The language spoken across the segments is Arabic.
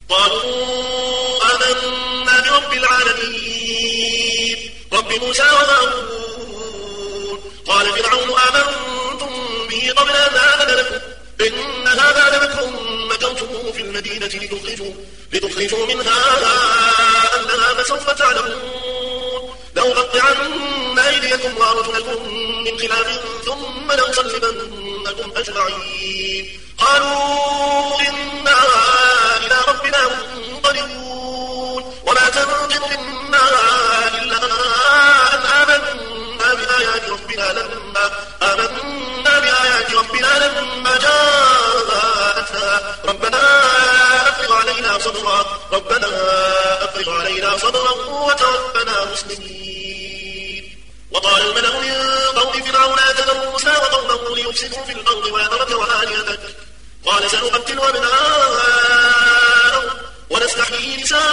قالوا آمنا برب العالمين رب موسى وهارون. قال فرعون آمنتم به قبل أن آذن لكم إن هذا لمكر مكرتموه في المدينة لتخرجوا منها أهلها فسوف تعلمون لأقطعن أيديكم وأرجلكم من خلاف ثم لأصلبنكم أجمعين. قالوا إنا إلى ربنا منقلبون وما تنقم منا إلا أن آمنا بآيات ربنا لما جاءتنا ربنا أفرغ علينا صبرا وتوفنا مسلمين. وقال الملأ من قوم فرعون أتذر موسى وقومه ليفسدوا في الأرض ويذرك وآلهتك قال سنقتل أبناءهم ونستحيي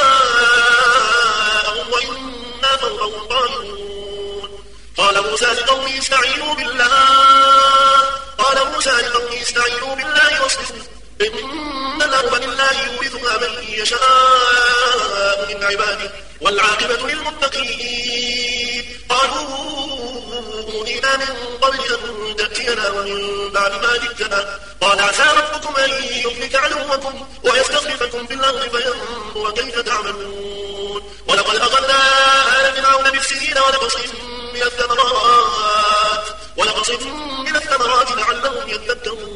نساءهم وإنا فوقهم قاهرون. قال موسى لقومه استعينوا بالله واصبروا إن الأرض لله يورثها من يشاء من عباده والعاقبة للمتقين. قالوا أوذينا من قبل أن تأتينا ومن بعد ما جئتنا قال عسى ربكم أن يهلك عدوكم ويستخلفكم في الأرض فينظر كيف تعملون. ولقد أخذنا آل فرعون بالسنين ونقص من الثمرات لعلهم يذكرون.